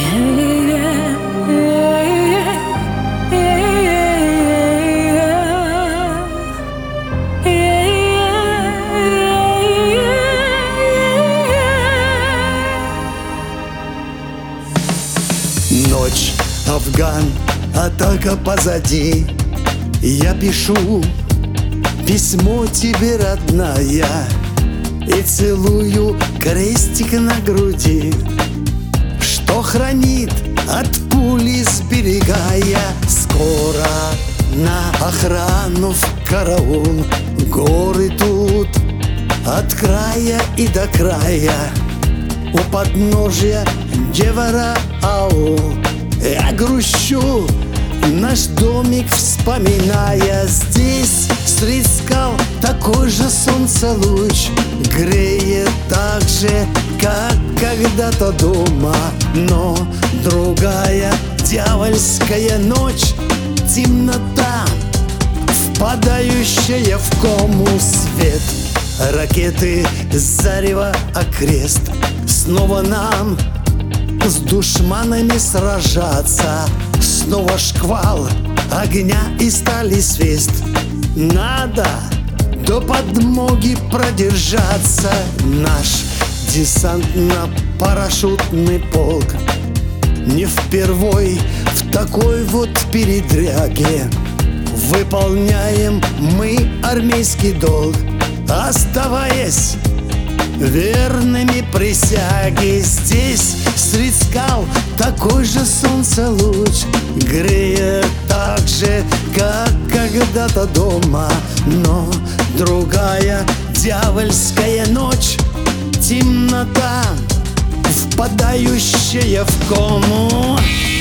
Ночь, Афган, атака позади. Я пишу письмо тебе, родная, и целую крестик на груди, что хранит от пули сберегая. Скоро на охрану в караул. Горы тут от края и до края, у подножья Джевара-Аул. Я грущу, наш домик вспоминая. Здесь средь скал такой же солнцелуч греет так же, как когда-то дома. Но другая дьявольская ночь, темнота, впадающая в кому свет. Ракеты, зарево, окрест. Снова нам с душманами сражаться. Снова шквал огня и стали свист. Надо до подмоги продержаться. Наш десантно-парашютный полк не впервой в такой вот передряге. Выполняем мы армейский долг, оставаясь верными присяге. Здесь средь скал такой же солнцелуч греет так же, как когда-то дома. Но другая дьявольская ночь, темнота, впадающая в кому.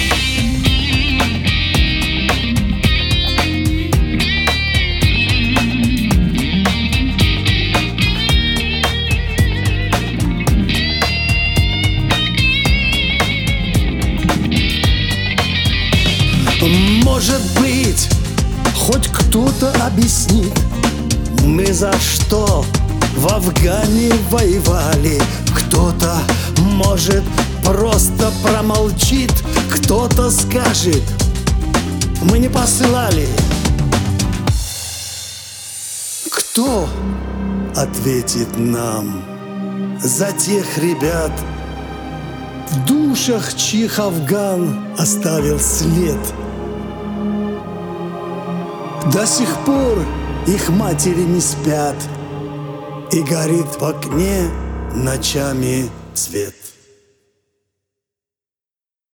Может быть, хоть кто-то объяснит, мы за что в Афгане воевали. Кто-то, может, просто промолчит, кто-то скажет, мы не посылали. Кто ответит нам за тех ребят, в душах чьих Афган оставил след? До сих пор их матери не спят, и горит в окне ночами свет.